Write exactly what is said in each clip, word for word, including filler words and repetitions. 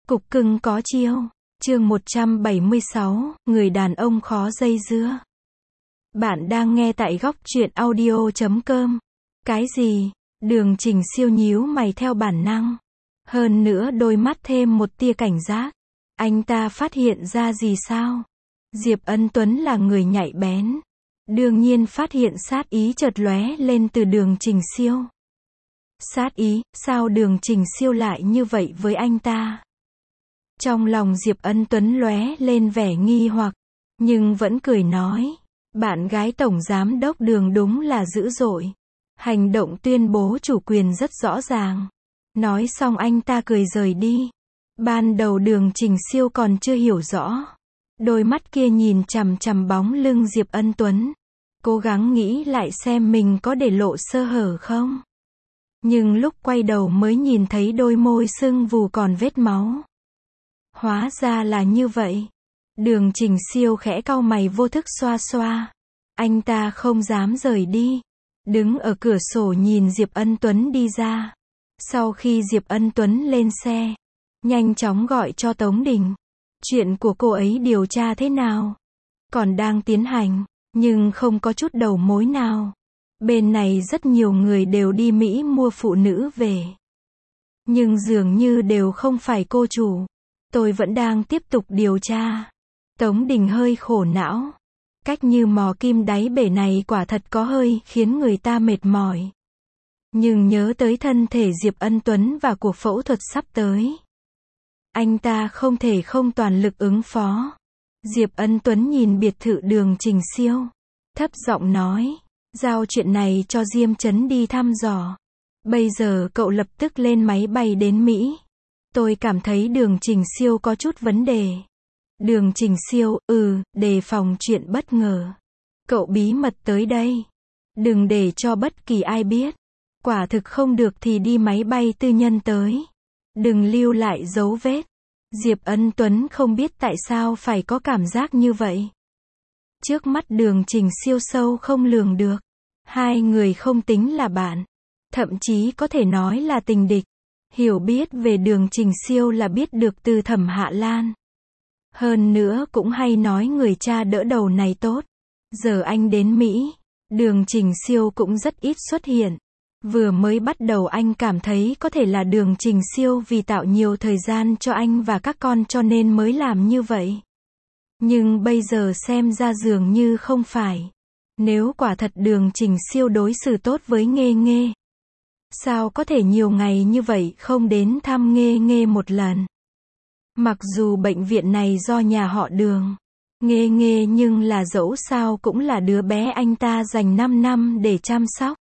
Cục cưng có chiêu. Chương một trăm bảy mươi sáu, người đàn ông khó dây dưa. Bạn đang nghe tại góc truyện audio chấm com. Cái gì? Đường Trình Siêu nhíu mày theo bản năng. Hơn nữa đôi mắt thêm một tia cảnh giác. Anh ta phát hiện ra gì sao? Diệp Ân Tuấn là người nhạy bén. Đương nhiên phát hiện sát ý chợt lóe lên từ Đường Trình Siêu. Sát ý, sao Đường Trình Siêu lại như vậy với anh ta? Trong lòng Diệp Ân Tuấn lóe lên vẻ nghi hoặc, nhưng vẫn cười nói, bạn gái Tổng Giám đốc Đường đúng là dữ dội. Hành động tuyên bố chủ quyền rất rõ ràng. Nói xong anh ta cười rời đi. Ban đầu Đường Trình Siêu còn chưa hiểu rõ. Đôi mắt kia nhìn chằm chằm bóng lưng Diệp Ân Tuấn. Cố gắng nghĩ lại xem mình có để lộ sơ hở không. Nhưng lúc quay đầu mới nhìn thấy đôi môi sưng vù còn vết máu. Hóa ra là như vậy. Đường Trình Siêu khẽ cau mày vô thức xoa xoa. Anh ta không dám rời đi. Đứng ở cửa sổ nhìn Diệp Ân Tuấn đi ra. Sau khi Diệp Ân Tuấn lên xe, nhanh chóng gọi cho Tống Đình. Chuyện của cô ấy điều tra thế nào? Còn đang tiến hành, nhưng không có chút đầu mối nào. Bên này rất nhiều người đều đi Mỹ mua phụ nữ về. Nhưng dường như đều không phải cô chủ. Tôi vẫn đang tiếp tục điều tra. Tống Đình hơi khổ não. Cách như mò kim đáy bể này quả thật có hơi khiến người ta mệt mỏi. Nhưng nhớ tới thân thể Diệp Ân Tuấn và cuộc phẫu thuật sắp tới. Anh ta không thể không toàn lực ứng phó. Diệp Ân Tuấn nhìn biệt thự Đường Trình Siêu. Thấp giọng nói, giao chuyện này cho Diêm Chấn đi thăm dò. Bây giờ cậu lập tức lên máy bay đến Mỹ. Tôi cảm thấy Đường Trình Siêu có chút vấn đề. Đường Trình Siêu, ừ, đề phòng chuyện bất ngờ. Cậu bí mật tới đây. Đừng để cho bất kỳ ai biết. Quả thực không được thì đi máy bay tư nhân tới. Đừng lưu lại dấu vết. Diệp Ân Tuấn không biết tại sao phải có cảm giác như vậy. Trước mắt Đường Trình Siêu sâu không lường được. Hai người không tính là bạn. Thậm chí có thể nói là tình địch. Hiểu biết về Đường Trình Siêu là biết được từ Thẩm Hạ Lan. Hơn nữa cũng hay nói người cha đỡ đầu này tốt. Giờ anh đến Mỹ, Đường Trình Siêu cũng rất ít xuất hiện. Vừa mới bắt đầu anh cảm thấy có thể là Đường Trình Siêu vì tạo nhiều thời gian cho anh và các con cho nên mới làm như vậy. Nhưng bây giờ xem ra dường như không phải. Nếu quả thật Đường Trình Siêu đối xử tốt với Nghê Nghê, sao có thể nhiều ngày như vậy không đến thăm Nghê Nghê một lần? Mặc dù bệnh viện này do nhà họ Đường, Nghê Nghê nhưng là dẫu sao cũng là đứa bé anh ta dành năm năm để chăm sóc.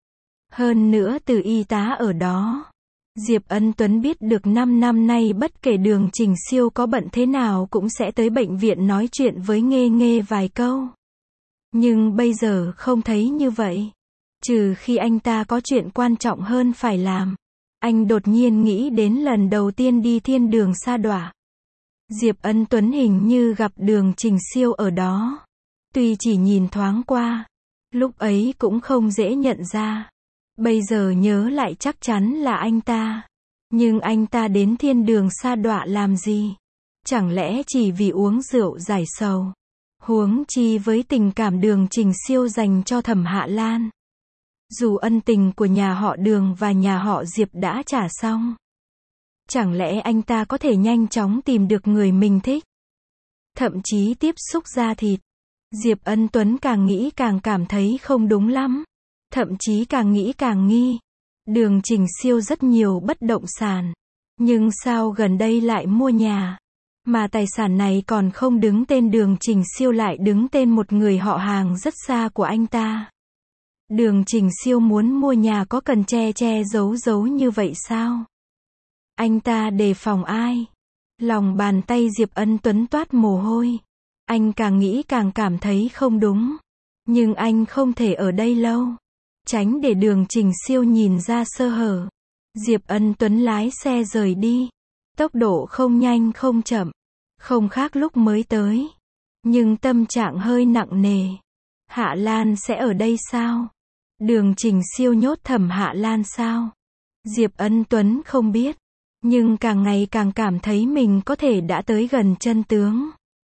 Hơn nữa từ y tá ở đó, Diệp Ân Tuấn biết được năm năm nay bất kể Đường Trình Siêu có bận thế nào cũng sẽ tới bệnh viện nói chuyện với Nghê Nghê vài câu. Nhưng bây giờ không thấy như vậy. Trừ khi anh ta có chuyện quan trọng hơn phải làm. Anh đột nhiên nghĩ đến lần đầu tiên đi thiên đường sa đọa. Diệp Ân Tuấn hình như gặp Đường Trình Siêu ở đó. Tuy chỉ nhìn thoáng qua, lúc ấy cũng không dễ nhận ra. Bây giờ nhớ lại chắc chắn là anh ta. Nhưng anh ta đến thiên đường sa đọa làm gì? Chẳng lẽ chỉ vì uống rượu giải sầu? Huống chi với tình cảm Đường Trình Siêu dành cho Thẩm Hạ Lan. Dù ân tình của nhà họ Đường và nhà họ Diệp đã trả xong. Chẳng lẽ anh ta có thể nhanh chóng tìm được người mình thích? Thậm chí tiếp xúc da thịt. Diệp Ân Tuấn càng nghĩ càng cảm thấy không đúng lắm. Thậm chí càng nghĩ càng nghi. Đường Trình Siêu rất nhiều bất động sản. Nhưng sao gần đây lại mua nhà? Mà tài sản này còn không đứng tên Đường Trình Siêu lại đứng tên một người họ hàng rất xa của anh ta. Đường Trình Siêu muốn mua nhà có cần che che giấu giấu như vậy sao? Anh ta đề phòng ai? Lòng bàn tay Diệp Ân Tuấn toát mồ hôi. Anh càng nghĩ càng cảm thấy không đúng. Nhưng anh không thể ở đây lâu. Tránh để Đường Trình Siêu nhìn ra sơ hở. Diệp Ân Tuấn lái xe rời đi. Tốc độ không nhanh không chậm. Không khác lúc mới tới. Nhưng tâm trạng hơi nặng nề. Hạ Lan sẽ ở đây sao? Đường Trình Siêu nhốt Thẩm Hạ Lan sao? Diệp Ân Tuấn không biết. nhưng càng ngày càng cảm thấy mình có thể đã tới gần chân tướng.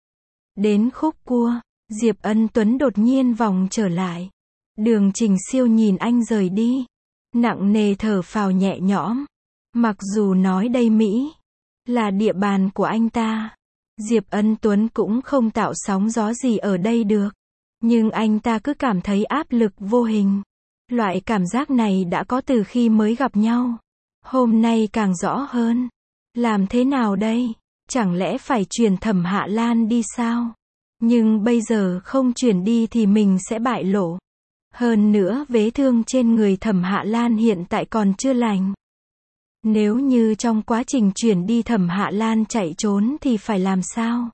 Đến khúc cua, Diệp Ân Tuấn đột nhiên vòng trở lại. Đường Trình Siêu nhìn anh rời đi, nặng nề thở phào nhẹ nhõm. Mặc dù nói đây Mỹ là địa bàn của anh ta, Diệp Ân Tuấn cũng không tạo sóng gió gì ở đây được. Nhưng anh ta cứ cảm thấy áp lực vô hình. Loại cảm giác này đã có từ khi mới gặp nhau. Hôm nay càng rõ hơn. Làm thế nào đây? Chẳng lẽ phải chuyển Thẩm Hạ Lan đi sao? Nhưng bây giờ không chuyển đi thì mình sẽ bại lộ. Hơn nữa vết thương trên người Thẩm Hạ Lan hiện tại còn chưa lành. Nếu như trong quá trình chuyển đi Thẩm Hạ Lan chạy trốn thì phải làm sao?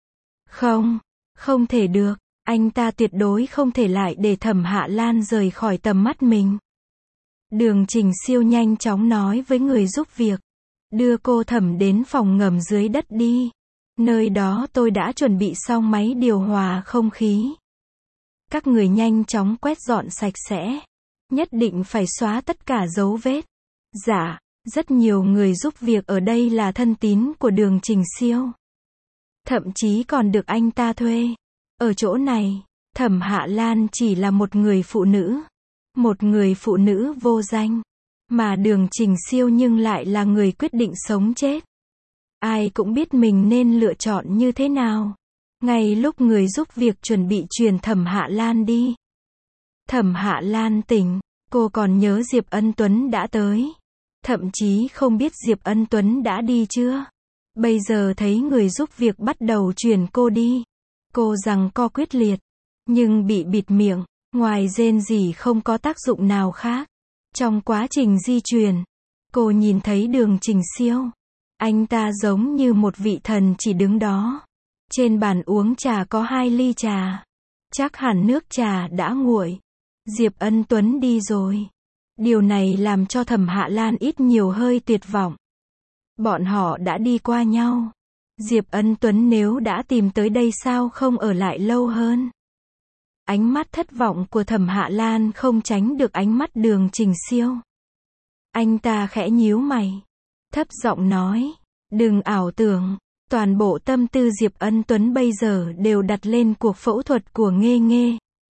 Không, không thể được. Anh ta tuyệt đối không thể lại để Thẩm Hạ Lan rời khỏi tầm mắt mình. Đường Trình Siêu nhanh chóng nói với người giúp việc. Đưa cô Thẩm đến phòng ngầm dưới đất đi. Nơi đó tôi đã chuẩn bị xong máy điều hòa không khí. Các người nhanh chóng quét dọn sạch sẽ. Nhất định phải xóa tất cả dấu vết. Dạ, rất nhiều người giúp việc ở đây là thân tín của Đường Trình Siêu. Thậm chí còn được anh ta thuê. Ở chỗ này, Thẩm Hạ Lan chỉ là một người phụ nữ. Một người phụ nữ vô danh. Mà Đường Trình Siêu nhưng lại là người quyết định sống chết. Ai cũng biết mình nên lựa chọn như thế nào. Ngay lúc người giúp việc chuẩn bị truyền Thẩm Hạ Lan đi. Thẩm Hạ Lan tỉnh, cô còn nhớ Diệp Ân Tuấn đã tới. Thậm chí không biết Diệp Ân Tuấn đã đi chưa. Bây giờ thấy người giúp việc bắt đầu truyền cô đi. Cô giằng co quyết liệt, nhưng bị bịt miệng, ngoài rên rỉ không có tác dụng nào khác. Trong quá trình di truyền, cô nhìn thấy Đường Trình Siêu. Anh ta giống như một vị thần chỉ đứng đó. Trên bàn uống trà có hai ly trà. Chắc hẳn nước trà đã nguội. Diệp Ân Tuấn đi rồi. Điều này làm cho Thẩm Hạ Lan ít nhiều hơi tuyệt vọng. Bọn họ đã đi qua nhau. Diệp Ân Tuấn nếu đã tìm tới đây sao không ở lại lâu hơn. Ánh mắt thất vọng của Thẩm Hạ Lan không tránh được ánh mắt Đường Trình Siêu. Anh ta khẽ nhíu mày. Thấp giọng nói. Đừng ảo tưởng. Toàn bộ tâm tư Diệp Ân Tuấn bây giờ đều đặt lên cuộc phẫu thuật của Nghê Nghê.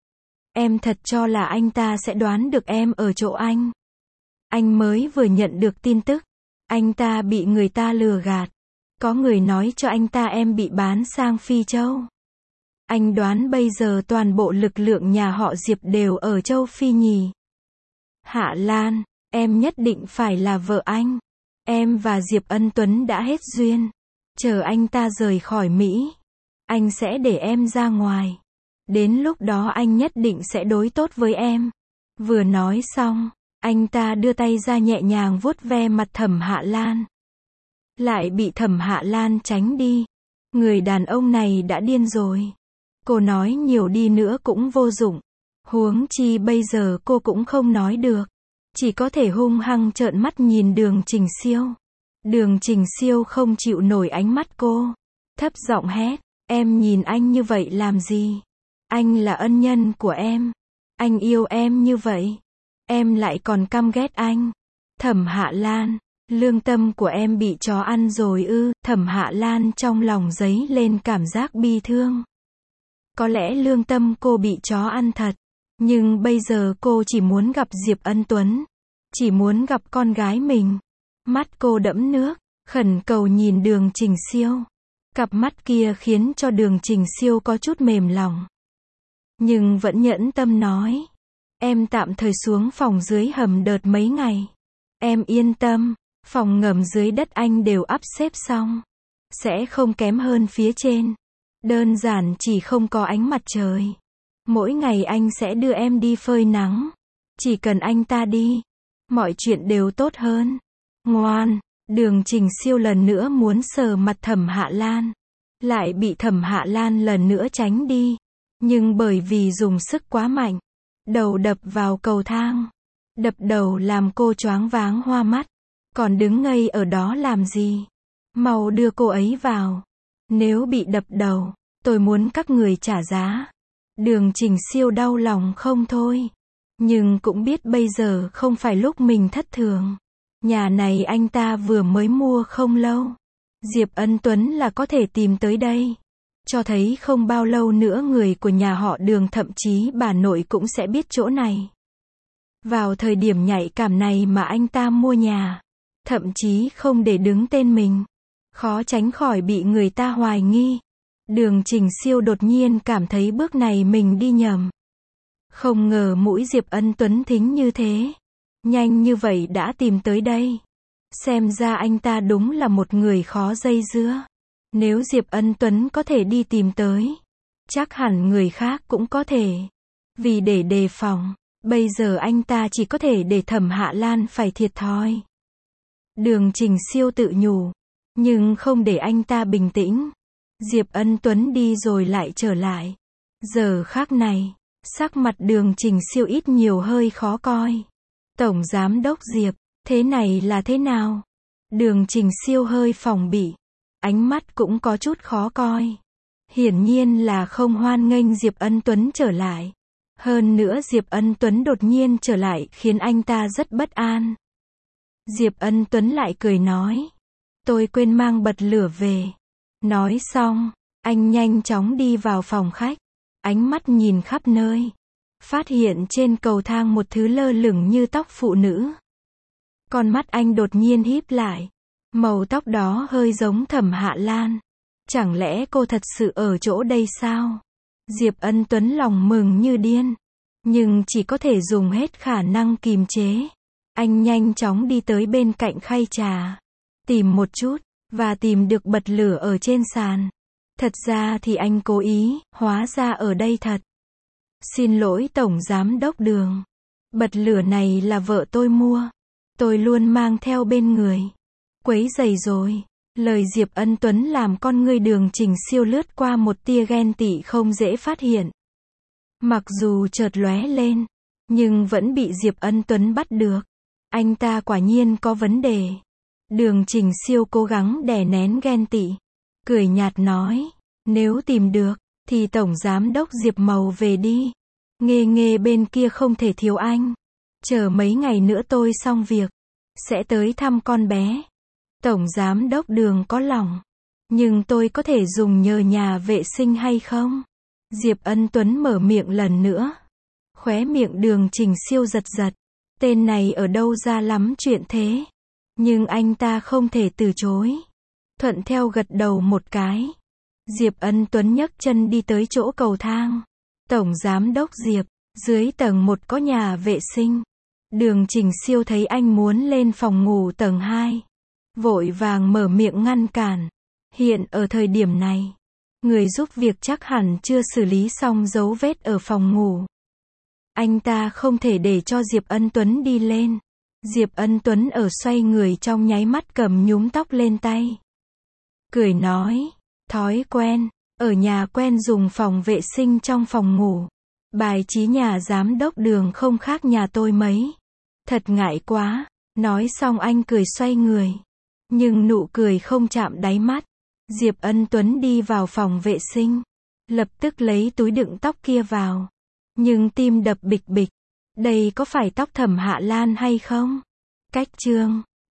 Em thật cho là anh ta sẽ đoán được em ở chỗ anh. Anh mới vừa nhận được tin tức. Anh ta bị người ta lừa gạt. Có người nói cho anh ta em bị bán sang Phi Châu. Anh đoán bây giờ toàn bộ lực lượng nhà họ Diệp đều ở châu Phi nhỉ. Hạ Lan, em nhất định phải là vợ anh. Em và Diệp Ân Tuấn đã hết duyên. Chờ anh ta rời khỏi Mỹ. Anh sẽ để em ra ngoài. Đến lúc đó anh nhất định sẽ đối tốt với em. Vừa nói xong, anh ta đưa tay ra nhẹ nhàng vuốt ve mặt Thẩm Hạ Lan. Lại bị Thẩm Hạ Lan tránh đi. Người đàn ông này đã điên rồi. Cô nói nhiều đi nữa cũng vô dụng. Huống chi bây giờ cô cũng không nói được. Chỉ có thể hung hăng trợn mắt nhìn Đường Trình Siêu. Đường Trình Siêu không chịu nổi ánh mắt cô. Thấp giọng hét. Em nhìn anh như vậy làm gì? Anh là ân nhân của em. Anh yêu em như vậy. Em lại còn căm ghét anh. Thẩm Hạ Lan. Lương tâm của em bị chó ăn rồi ư? Thẩm Hạ Lan trong lòng dấy lên cảm giác bi thương. Có lẽ lương tâm cô bị chó ăn thật. Nhưng bây giờ cô chỉ muốn gặp Diệp Ân Tuấn. Chỉ muốn gặp con gái mình. Mắt cô đẫm nước, khẩn cầu nhìn Đường Trình Siêu. Cặp mắt kia khiến cho Đường Trình Siêu có chút mềm lòng. Nhưng vẫn nhẫn tâm nói. Em tạm thời xuống phòng dưới hầm đợt mấy ngày. Em yên tâm, phòng ngầm dưới đất anh đều ắp xếp xong. Sẽ không kém hơn phía trên. Đơn giản chỉ không có ánh mặt trời. Mỗi ngày anh sẽ đưa em đi phơi nắng. Chỉ cần anh ta đi, mọi chuyện đều tốt hơn. Ngoan. Đường Trình Siêu lần nữa muốn sờ mặt Thẩm Hạ Lan. Lại bị Thẩm Hạ Lan lần nữa tránh đi. Nhưng bởi vì dùng sức quá mạnh, đầu đập vào cầu thang. Đập đầu làm cô choáng váng hoa mắt. Còn đứng ngây ở đó làm gì? Mau đưa cô ấy vào. Nếu bị đập đầu, tôi muốn các người trả giá. Đường Trình Siêu đau lòng không thôi. Nhưng cũng biết bây giờ không phải lúc mình thất thường. Nhà này anh ta vừa mới mua không lâu. Diệp Ân Tuấn là có thể tìm tới đây. Cho thấy không bao lâu nữa người của nhà họ Đường, thậm chí bà nội cũng sẽ biết chỗ này. Vào thời điểm nhạy cảm này mà anh ta mua nhà, thậm chí không để đứng tên mình, khó tránh khỏi bị người ta hoài nghi. Đường Trình Siêu đột nhiên cảm thấy bước này mình đi nhầm. Không ngờ mũi Diệp Ân Tuấn thính như thế, nhanh như vậy đã tìm tới đây. Xem ra anh ta đúng là một người khó dây dưa. Nếu Diệp Ân Tuấn có thể đi tìm tới, chắc hẳn người khác cũng có thể. Vì để đề phòng, bây giờ anh ta chỉ có thể để Thẩm Hạ Lan phải thiệt thòi. Đường Trình Siêu tự nhủ, nhưng không để anh ta bình tĩnh. Diệp Ân Tuấn đi rồi lại trở lại. Giờ khác này, sắc mặt Đường Trình Siêu ít nhiều hơi khó coi. Tổng Giám đốc Diệp, thế này là thế nào? Đường Trình Siêu hơi phòng bị, ánh mắt cũng có chút khó coi. Hiển nhiên là không hoan nghênh Diệp Ân Tuấn trở lại. Hơn nữa Diệp Ân Tuấn đột nhiên trở lại khiến anh ta rất bất an. Diệp Ân Tuấn lại cười nói, tôi quên mang bật lửa về. Nói xong, anh nhanh chóng đi vào phòng khách, ánh mắt nhìn khắp nơi, phát hiện trên cầu thang một thứ lơ lửng như tóc phụ nữ. Con mắt anh đột nhiên híp lại, màu tóc đó hơi giống Thẩm Hạ Lan. Chẳng lẽ cô thật sự ở chỗ đây sao? Diệp Ân Tuấn lòng mừng như điên, nhưng chỉ có thể dùng hết khả năng kìm chế. Anh nhanh chóng đi tới bên cạnh khay trà, tìm một chút, và tìm được bật lửa ở trên sàn. Thật ra thì anh cố ý, hóa ra ở đây thật. Xin lỗi Tổng Giám đốc Đường. Bật lửa này là vợ tôi mua. Tôi luôn mang theo bên người. Quấy rầy rồi. Lời Diệp Ân Tuấn làm con ngươi Đường Trình Siêu lướt qua một tia ghen tị không dễ phát hiện. Mặc dù chợt lóe lên, nhưng vẫn bị Diệp Ân Tuấn bắt được. Anh ta quả nhiên có vấn đề. Đường Trình Siêu cố gắng đè nén ghen tị, cười nhạt nói, nếu tìm được, thì Tổng Giám đốc Diệp Mầu về đi. Nghề nghề bên kia không thể thiếu anh. Chờ mấy ngày nữa tôi xong việc, sẽ tới thăm con bé. Tổng Giám đốc Đường có lòng, nhưng tôi có thể dùng nhờ nhà vệ sinh hay không? Diệp Ân Tuấn mở miệng lần nữa. Khóe miệng Đường Trình Siêu giật giật. Tên này ở đâu ra lắm chuyện thế? Nhưng anh ta không thể từ chối. Thuận theo gật đầu một cái. Diệp Ân Tuấn nhấc chân đi tới chỗ cầu thang. Tổng Giám đốc Diệp, dưới tầng một có nhà vệ sinh. Đường Trình Siêu thấy anh muốn lên phòng ngủ tầng hai, vội vàng mở miệng ngăn cản. Hiện ở thời điểm này, người giúp việc chắc hẳn chưa xử lý xong dấu vết ở phòng ngủ. Anh ta không thể để cho Diệp Ân Tuấn đi lên. Diệp Ân Tuấn ở xoay người trong nháy mắt cầm nhúm tóc lên tay. Cười nói, thói quen, ở nhà quen dùng phòng vệ sinh trong phòng ngủ. Bài trí nhà giám đốc Đường không khác nhà tôi mấy. Thật ngại quá. Nói xong anh cười xoay người. Nhưng nụ cười không chạm đáy mắt. Diệp Ân Tuấn đi vào phòng vệ sinh, lập tức lấy túi đựng tóc kia vào. Nhưng tim đập bịch bịch. Đây có phải tóc Thẩm Hạ Lan hay không? Cách chương